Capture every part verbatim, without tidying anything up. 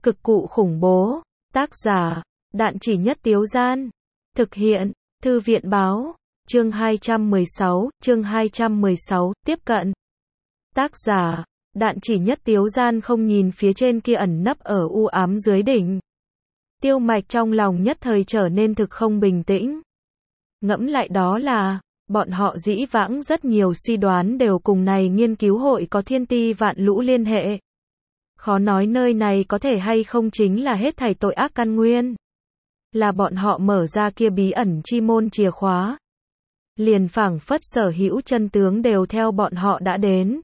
Cực cụ khủng bố. Tác giả, Đạn Chỉ Nhất Tiếu Gian. Thực hiện, Thư viện Báo. Chương hai trăm mười sáu, chương hai trăm mười sáu, tiếp cận. Tác giả, Đạn Chỉ Nhất Tiếu Gian không nhìn phía trên kia ẩn nấp ở u ám dưới đỉnh. Tiêu Mạch trong lòng nhất thời trở nên thực không bình tĩnh. Ngẫm lại đó là, bọn họ dĩ vãng rất nhiều suy đoán đều cùng này nghiên cứu hội có thiên ti vạn lũ liên hệ. Khó nói nơi này có thể hay không chính là hết thảy tội ác căn nguyên. Là bọn họ mở ra kia bí ẩn chi môn chìa khóa. Liền phảng phất sở hữu chân tướng đều theo bọn họ đã đến.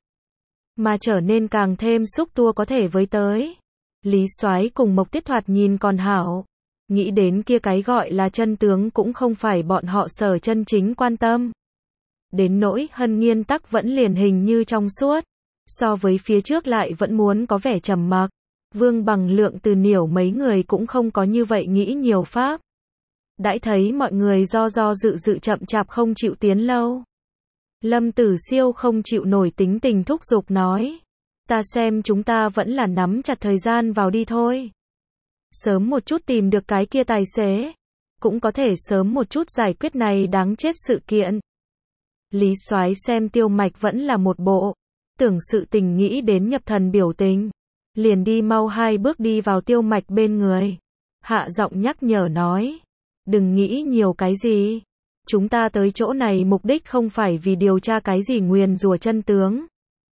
Mà trở nên càng thêm xúc tua có thể với tới. Lý Soái cùng Mộc Tiết thoạt nhìn còn hảo. Nghĩ đến kia cái gọi là chân tướng cũng không phải bọn họ sở chân chính quan tâm. Đến nỗi Hân Nghiên tắc vẫn liền hình như trong suốt. So với phía trước lại vẫn muốn có vẻ trầm mặc. Vương Bằng Lượng Từ Niểu mấy người cũng không có như vậy nghĩ nhiều pháp. Đãi thấy mọi người do do dự dự chậm chạp không chịu tiến lâu. Lâm Tử Siêu không chịu nổi tính tình thúc giục nói. Ta xem chúng ta vẫn là nắm chặt thời gian vào đi thôi. Sớm một chút tìm được cái kia tài xế. Cũng có thể sớm một chút giải quyết này đáng chết sự kiện. Lý Soái xem Tiêu Mạch vẫn là một bộ. Tưởng sự tình nghĩ đến nhập thần biểu tình. Liền đi mau hai bước đi vào Tiêu Mạch bên người. Hạ giọng nhắc nhở nói. Đừng nghĩ nhiều cái gì. Chúng ta tới chỗ này mục đích không phải vì điều tra cái gì nguyền rủa chân tướng.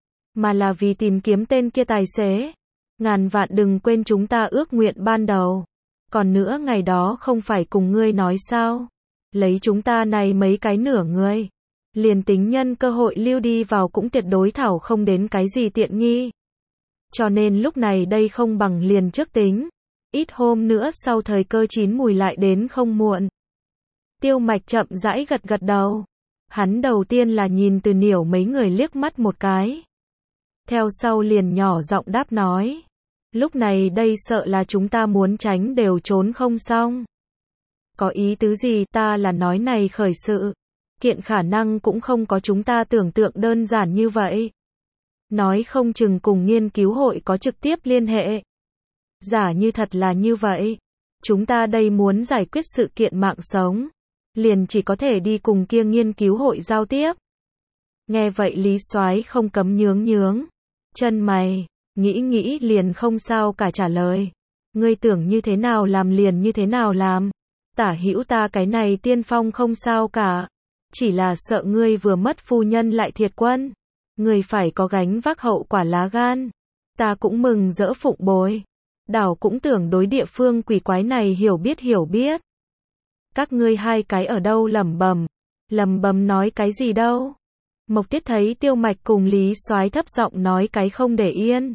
Mà là vì tìm kiếm tên kia tài xế. Ngàn vạn đừng quên chúng ta ước nguyện ban đầu. Còn nữa ngày đó không phải cùng ngươi nói sao. Lấy chúng ta này mấy cái nửa người. Liền tính nhân cơ hội lưu đi vào cũng tuyệt đối thảo không đến cái gì tiện nghi. Cho nên lúc này đây không bằng liền trước tính. Ít hôm nữa sau thời cơ chín mùi lại đến không muộn. Tiêu Mạch chậm rãi gật gật đầu. Hắn đầu tiên là nhìn Từ Niểu mấy người liếc mắt một cái. Theo sau liền nhỏ giọng đáp nói. Lúc này đây sợ là chúng ta muốn tránh đều trốn không xong. Có ý tứ gì ta là nói này khởi sự. Kiện khả năng cũng không có chúng ta tưởng tượng đơn giản như vậy. Nói không chừng cùng nghiên cứu hội có trực tiếp liên hệ. Giả như thật là như vậy. Chúng ta đây muốn giải quyết sự kiện mạng sống. Liền chỉ có thể đi cùng kia nghiên cứu hội giao tiếp. Nghe vậy Lý Soái không cấm nhướng nhướng. Chân mày, nghĩ nghĩ liền không sao cả trả lời. Ngươi tưởng như thế nào làm liền như thế nào làm. Tả hữu ta cái này tiên phong không sao cả. Chỉ là sợ ngươi vừa mất phu nhân lại thiệt quân. Ngươi phải có gánh vác hậu quả lá gan. Ta cũng mừng rỡ phụng bồi. Đảo cũng tưởng đối địa phương quỷ quái này hiểu biết hiểu biết. Các ngươi hai cái ở đâu lẩm bẩm. Lẩm bẩm nói cái gì đâu. Mộc Tiết thấy Tiêu Mạch cùng Lý Soái thấp giọng nói cái không để yên.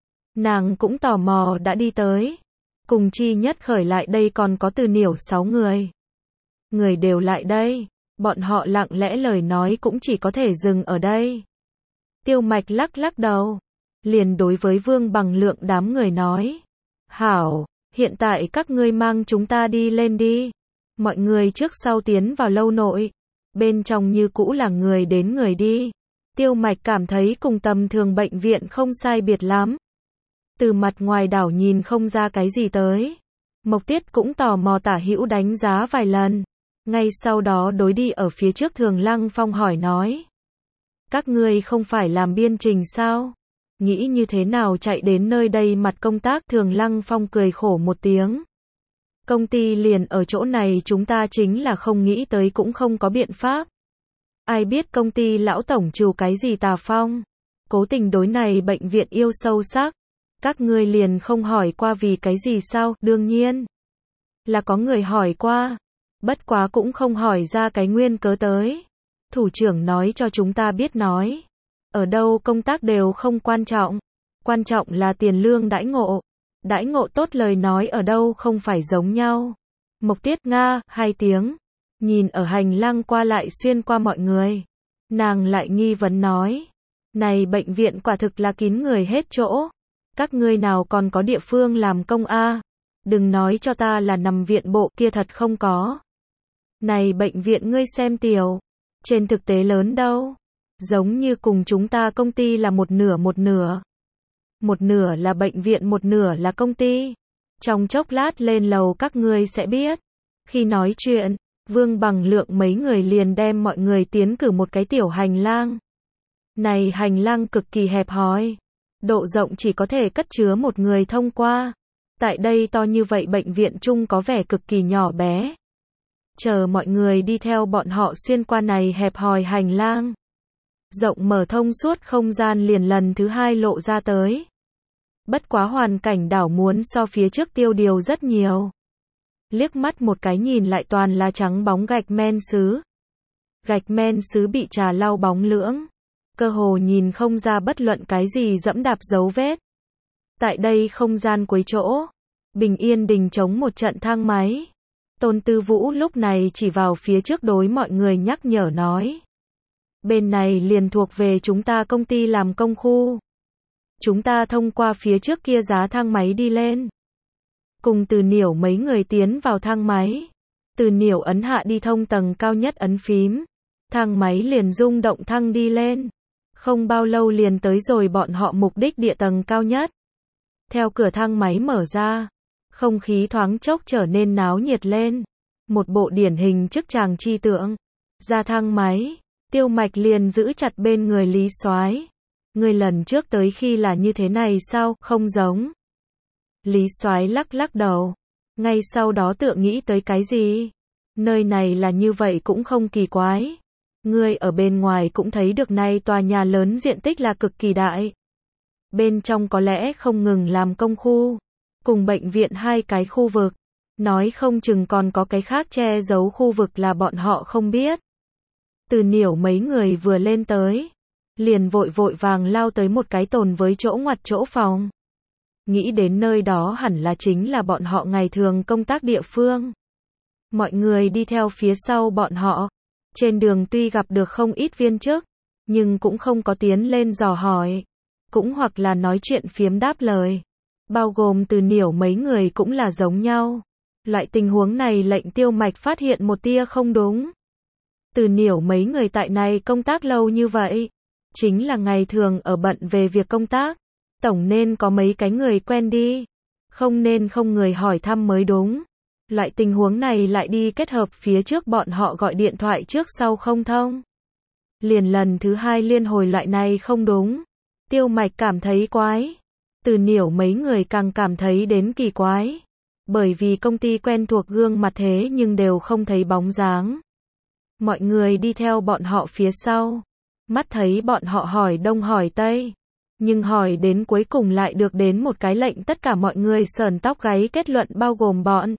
Nàng cũng tò mò đã đi tới. Cùng chi nhất khởi lại đây còn có Từ Niểu sáu người. Người đều lại đây. Bọn họ lặng lẽ lời nói cũng chỉ có thể dừng ở đây. Tiêu Mạch lắc lắc đầu. Liền đối với Vương Bằng Lượng đám người nói. Hảo, hiện tại các ngươi mang chúng ta đi lên đi. Mọi người trước sau tiến vào lâu nội. Bên trong như cũ là người đến người đi. Tiêu Mạch cảm thấy cùng tầm thường bệnh viện không sai biệt lắm. Từ mặt ngoài đảo nhìn không ra cái gì tới. Mộc Tiết cũng tò mò tả hữu đánh giá vài lần. Ngay sau đó đối đi ở phía trước Thường Lăng Phong hỏi nói. Các ngươi không phải làm biên trình sao? Nghĩ như thế nào chạy đến nơi đây mặt công tác? Thường Lăng Phong cười khổ một tiếng. Công ty liền ở chỗ này chúng ta chính là không nghĩ tới cũng không có biện pháp. Ai biết công ty lão tổng trù cái gì tà phong. Cố tình đối này bệnh viện yêu sâu sắc. Các ngươi liền không hỏi qua vì cái gì sao? Đương nhiên là có người hỏi qua. Bất quá cũng không hỏi ra cái nguyên cớ tới. Thủ trưởng nói cho chúng ta biết nói. Ở đâu công tác đều không quan trọng. Quan trọng là tiền lương đãi ngộ. Đãi ngộ tốt lời nói ở đâu không phải giống nhau. Mộc Tiết nga, hai tiếng. Nhìn ở hành lang qua lại xuyên qua mọi người. Nàng lại nghi vấn nói. Này bệnh viện quả thực là kín người hết chỗ. Các ngươi nào còn có địa phương làm công a? Đừng nói cho ta là nằm viện bộ kia thật không có. Này bệnh viện ngươi xem tiểu. Trên thực tế lớn đâu. Giống như cùng chúng ta công ty là một nửa một nửa. Một nửa là bệnh viện, một nửa là công ty. Trong chốc lát lên lầu các ngươi sẽ biết. Khi nói chuyện, Vương Bằng Lượng mấy người liền đem mọi người tiến cử một cái tiểu hành lang. Này hành lang cực kỳ hẹp hòi, độ rộng chỉ có thể cất chứa một người thông qua. Tại đây to như vậy bệnh viện chung có vẻ cực kỳ nhỏ bé. Chờ mọi người đi theo bọn họ xuyên qua này hẹp hòi hành lang. Rộng mở thông suốt không gian liền lần thứ hai lộ ra tới. Bất quá hoàn cảnh đảo muốn so phía trước tiêu điều rất nhiều. Liếc mắt một cái nhìn lại toàn là trắng bóng gạch men sứ. Gạch men sứ bị trà lau bóng lưỡng. Cơ hồ nhìn không ra bất luận cái gì dẫm đạp dấu vết. Tại đây không gian cuối chỗ. Bình yên đình chống một trận thang máy. Tôn Tư Vũ lúc này chỉ vào phía trước đối mọi người nhắc nhở nói. Bên này liền thuộc về chúng ta công ty làm công khu. Chúng ta thông qua phía trước kia giá thang máy đi lên. Cùng Từ Niểu mấy người tiến vào thang máy. Từ Niểu ấn hạ đi thông tầng cao nhất ấn phím. Thang máy liền rung động thăng đi lên. Không bao lâu liền tới rồi bọn họ mục đích địa tầng cao nhất. Theo cửa thang máy mở ra, không khí thoáng chốc trở nên náo nhiệt lên. Một bộ điển hình chức chàng chi tượng. Ra thang máy, Tiêu Mạch liền giữ chặt bên người Lý Soái. Người lần trước tới khi là như thế này sao, không giống. Lý Soái lắc lắc đầu. Ngay sau đó tựa nghĩ tới cái gì. Nơi này là như vậy cũng không kỳ quái. Ngươi ở bên ngoài cũng thấy được này tòa nhà lớn diện tích là cực kỳ đại. Bên trong có lẽ không ngừng làm công khu. Cùng bệnh viện hai cái khu vực. Nói không chừng còn có cái khác che giấu khu vực là bọn họ không biết. Từ Niểu mấy người vừa lên tới. Liền vội vội vàng lao tới một cái tồn với chỗ ngoặt chỗ phòng. Nghĩ đến nơi đó hẳn là chính là bọn họ ngày thường công tác địa phương. Mọi người đi theo phía sau bọn họ. Trên đường tuy gặp được không ít viên chức, nhưng cũng không có tiến lên dò hỏi. Cũng hoặc là nói chuyện phiếm đáp lời. Bao gồm Từ Niểu mấy người cũng là giống nhau. Loại tình huống này lệnh Tiêu Mạch phát hiện một tia không đúng. Từ Niểu mấy người tại này công tác lâu như vậy. Chính là ngày thường ở bận về việc công tác. Tổng nên có mấy cái người quen đi. Không nên không người hỏi thăm mới đúng. Loại tình huống này lại đi kết hợp phía trước bọn họ gọi điện thoại trước sau không thông. Liền lần thứ hai liên hồi loại này không đúng. Tiêu Mạch cảm thấy quái. Từ Niểu mấy người càng cảm thấy đến kỳ quái. Bởi vì công ty quen thuộc gương mặt thế nhưng đều không thấy bóng dáng. Mọi người đi theo bọn họ phía sau. Mắt thấy bọn họ hỏi đông hỏi tây. Nhưng hỏi đến cuối cùng lại được đến một cái lệnh tất cả mọi người sờn tóc gáy kết luận bao gồm bọn.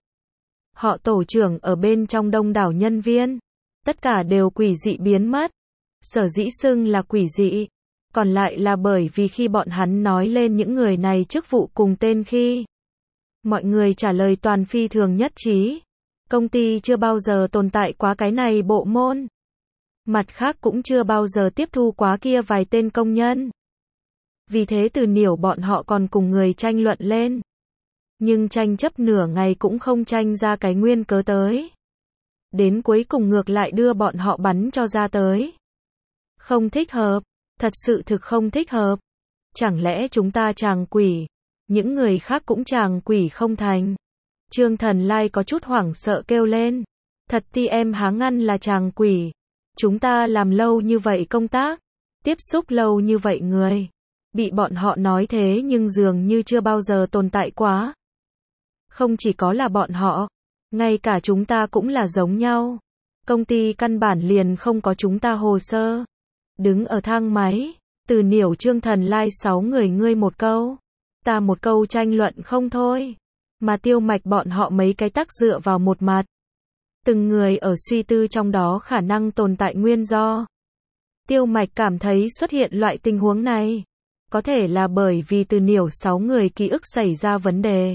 Họ tổ trưởng ở bên trong đông đảo nhân viên. Tất cả đều quỷ dị biến mất. Sở dĩ xưng là quỷ dị. Còn lại là bởi vì khi bọn hắn nói lên những người này chức vụ cùng tên khi. Mọi người trả lời toàn phi thường nhất trí. Công ty chưa bao giờ tồn tại quá cái này bộ môn. Mặt khác cũng chưa bao giờ tiếp thu quá kia vài tên công nhân. Vì thế Từ Niểu bọn họ còn cùng người tranh luận lên. Nhưng tranh chấp nửa ngày cũng không tranh ra cái nguyên cớ tới. Đến cuối cùng ngược lại đưa bọn họ bắn cho ra tới. Không thích hợp. Thật sự thực không thích hợp. Chẳng lẽ chúng ta chàng quỷ. Những người khác cũng chàng quỷ không thành. Trương Thần Lai có chút hoảng sợ kêu lên. Thật ti em há ngăn là chàng quỷ. Chúng ta làm lâu như vậy công tác. Tiếp xúc lâu như vậy người. Bị bọn họ nói thế nhưng dường như chưa bao giờ tồn tại quá. Không chỉ có là bọn họ. Ngay cả chúng ta cũng là giống nhau. Công ty căn bản liền không có chúng ta hồ sơ. Đứng ở thang máy. Từ Niểu Trương Thần Lai sáu người ngươi một câu. Ta một câu tranh luận không thôi. Mà Tiêu Mạch bọn họ mấy cái tắc dựa vào một mặt. Từng người ở suy tư trong đó khả năng tồn tại nguyên do. Tiêu Mạch cảm thấy xuất hiện loại tình huống này. Có thể là bởi vì Từ Niểu sáu người ký ức xảy ra vấn đề.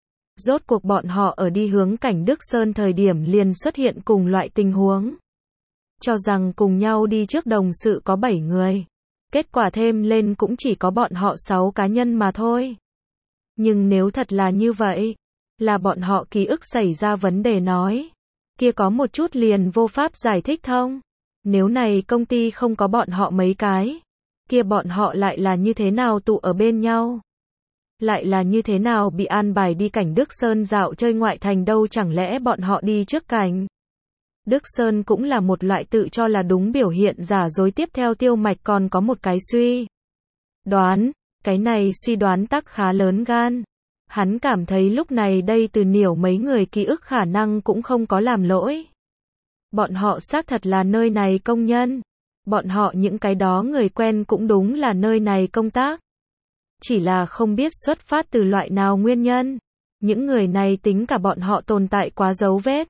Rốt cuộc bọn họ ở đi hướng cảnh Đức Sơn thời điểm liền xuất hiện cùng loại tình huống. Cho rằng cùng nhau đi trước đồng sự có bảy người. Kết quả thêm lên cũng chỉ có bọn họ sáu cá nhân mà thôi. Nhưng nếu thật là như vậy, là bọn họ ký ức xảy ra vấn đề nói. Kia có một chút liền vô pháp giải thích thông. Nếu này công ty không có bọn họ mấy cái. Kia bọn họ lại là như thế nào tụ ở bên nhau. lại là như thế nào bị an bài đi cảnh Đức Sơn dạo chơi ngoại thành đâu, chẳng lẽ bọn họ đi trước cảnh Đức Sơn cũng là một loại tự cho là đúng biểu hiện giả dối. Tiếp theo Tiêu Mạch còn có một cái suy đoán, cái này suy đoán tắc khá lớn gan. Hắn cảm thấy lúc này đây Từ Niểu mấy người ký ức khả năng cũng không có làm lỗi. Bọn họ xác thật là nơi này công nhân. Bọn họ những cái đó người quen cũng đúng là nơi này công tác. Chỉ là không biết xuất phát từ loại nào nguyên nhân. Những người này tính cả bọn họ tồn tại quá dấu vết.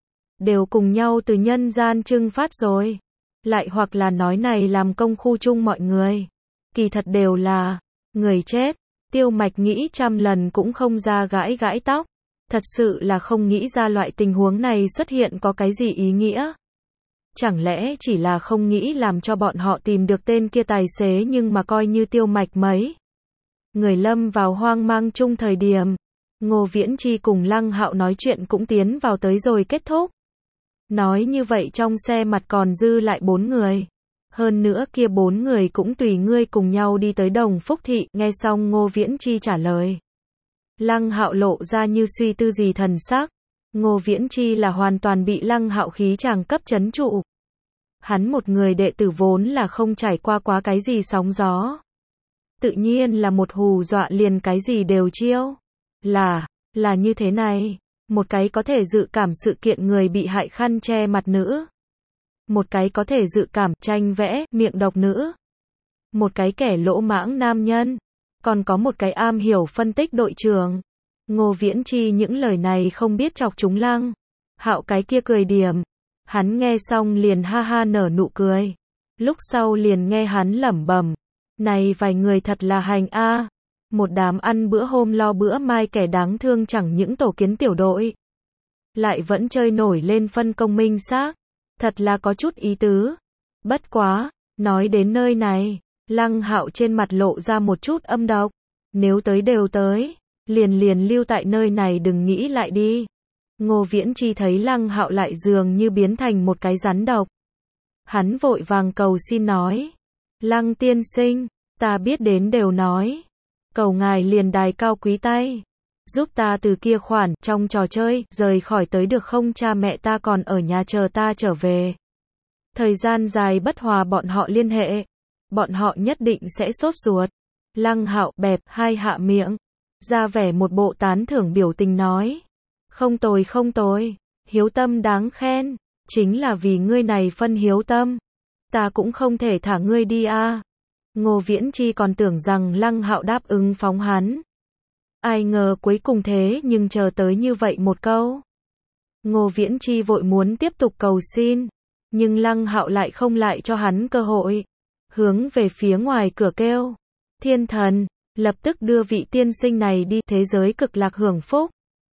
Đều cùng nhau từ nhân gian trưng phát rồi. Lại hoặc là nói này làm công khu chung mọi người. Kỳ thật đều là người chết. Tiêu Mạch nghĩ trăm lần cũng không ra gãi gãi tóc. Thật sự là không nghĩ ra loại tình huống này xuất hiện có cái gì ý nghĩa. Chẳng lẽ chỉ là không nghĩ làm cho bọn họ tìm được tên kia tài xế, nhưng mà coi như Tiêu Mạch mấy người lâm vào hoang mang chung thời điểm. Ngô Viễn Chi cùng Lăng Hạo nói chuyện cũng tiến vào tới rồi kết thúc. Nói như vậy trong xe mặt còn dư lại bốn người. Hơn nữa kia bốn người cũng tùy ngươi cùng nhau đi tới Đồng Phúc Thị. Nghe xong Ngô Viễn Chi trả lời, Lăng Hạo lộ ra như suy tư gì thần sắc. Ngô Viễn Chi là hoàn toàn bị Lăng Hạo khí chàng cấp chấn trụ. Hắn một người đệ tử vốn là không trải qua quá cái gì sóng gió. Tự nhiên là một hù dọa liền cái gì đều chiêu. Là, là như thế này. Một cái có thể dự cảm sự kiện người bị hại khăn che mặt nữ. Một cái có thể dự cảm tranh vẽ, miệng độc nữ. Một cái kẻ lỗ mãng nam nhân. Còn có một cái am hiểu phân tích đội trưởng. Ngô Viễn Chi những lời này không biết chọc chúng Lăng Hạo cái kia cười điểm. Hắn nghe xong liền ha ha nở nụ cười. Lúc sau liền nghe hắn lẩm bẩm, này vài người thật là hành a, một đám ăn bữa hôm lo bữa mai kẻ đáng thương, chẳng những tổ kiến tiểu đội, lại vẫn chơi nổi lên phân công minh xác, thật là có chút ý tứ. Bất quá, nói đến nơi này, Lăng Hạo trên mặt lộ ra một chút âm độc. Nếu tới đều tới, liền liền lưu tại nơi này đừng nghĩ lại đi. Ngô Viễn Chi thấy Lăng Hạo lại dường như biến thành một cái rắn độc. Hắn vội vàng cầu xin nói, Lăng tiên sinh, ta biết đến đều nói. Cầu ngài liền đài cao quý tay. Giúp ta từ kia khoản, trong trò chơi, rời khỏi tới được không, cha mẹ ta còn ở nhà chờ ta trở về. Thời gian dài bất hòa bọn họ liên hệ. Bọn họ nhất định sẽ sốt ruột. Lăng Hạo bẹp hai hạ miệng, ra vẻ một bộ tán thưởng biểu tình nói. Không tồi không tồi, hiếu tâm đáng khen. Chính là vì ngươi này phân hiếu tâm, ta cũng không thể thả ngươi đi a. À. Ngô Viễn Chi còn tưởng rằng Lăng Hạo đáp ứng phóng hắn. Ai ngờ cuối cùng thế nhưng chờ tới như vậy một câu. Ngô Viễn Chi vội muốn tiếp tục cầu xin, nhưng Lăng Hạo lại không lại cho hắn cơ hội. Hướng về phía ngoài cửa kêu, Thiên thần, lập tức đưa vị tiên sinh này đi thế giới cực lạc hưởng phúc.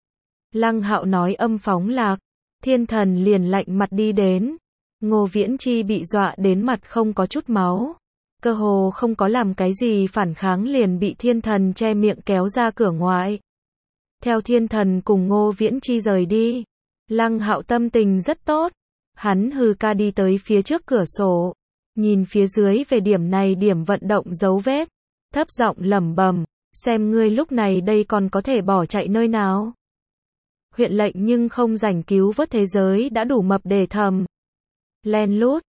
Lăng Hạo nói âm phóng lạc, Thiên thần liền lạnh mặt đi đến. Ngô Viễn Chi bị dọa đến mặt không có chút máu, cơ hồ không có làm cái gì phản kháng liền bị Thiên thần che miệng kéo ra cửa ngoại. Theo Thiên thần cùng Ngô Viễn Chi rời đi, Lăng Hạo tâm tình rất tốt. Hắn hừ ca đi tới phía trước cửa sổ, nhìn phía dưới về điểm này điểm vận động dấu vết, thấp giọng lẩm bẩm, xem ngươi lúc này đây còn có thể bỏ chạy nơi nào. Huyện lệnh nhưng không rảnh cứu vớt thế giới đã đủ mập để thầm. Len lút,